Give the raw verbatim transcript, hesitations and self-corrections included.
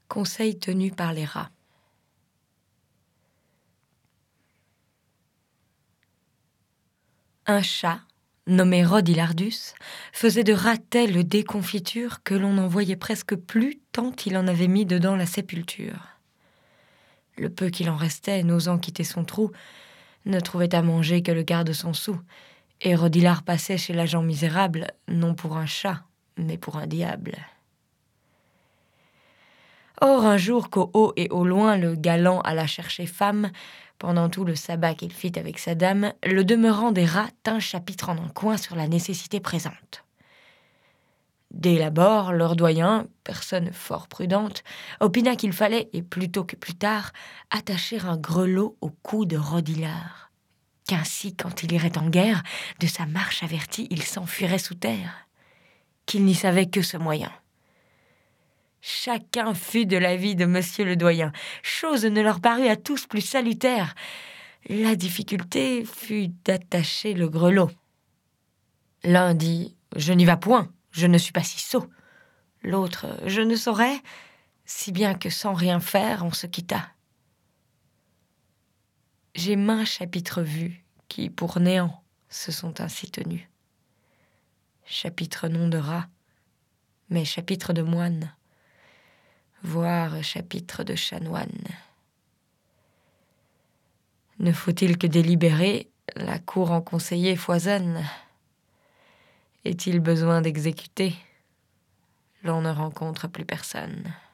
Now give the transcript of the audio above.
Conseil tenu par les rats. Un chat, nommé Rodilardus, faisait de rats telle déconfiture que l'on n'en voyait presque plus tant il en avait mis dedans la sépulture. Le peu qu'il en restait, n'osant quitter son trou, ne trouvait à manger que le quart de son sou, et Rodilard passait chez l'agent misérable, non pour un chat, mais pour un diable. Or, un jour qu'au haut et au loin le galant alla chercher femme, pendant tout le sabbat qu'il fit avec sa dame, le demeurant des rats tint chapitre en un coin sur la nécessité présente. Dès l'abord, leur doyen, personne fort prudente, opina qu'il fallait, et plus tôt que plus tard, attacher un grelot au cou de Rodilard, qu'ainsi, quand il irait en guerre, de sa marche avertie, il s'enfuirait sous terre, qu'il n'y savait que ce moyen. Chacun fut de l'avis de monsieur le doyen. Chose ne leur parut à tous plus salutaire. La difficulté fut d'attacher le grelot. L'un dit « Je n'y vas point, je ne suis pas si sot ». L'autre « Je ne saurais », si bien que sans rien faire, on se quitta. J'ai maints chapitres vus qui, pour néant, se sont ainsi tenus. Chapitre non de rat, mais chapitre de moine, voire chapitre de chanoine. Ne faut-il que délibérer, la cour en conseillers foisonne. Est-il besoin d'exécuter, l'on ne rencontre plus personne.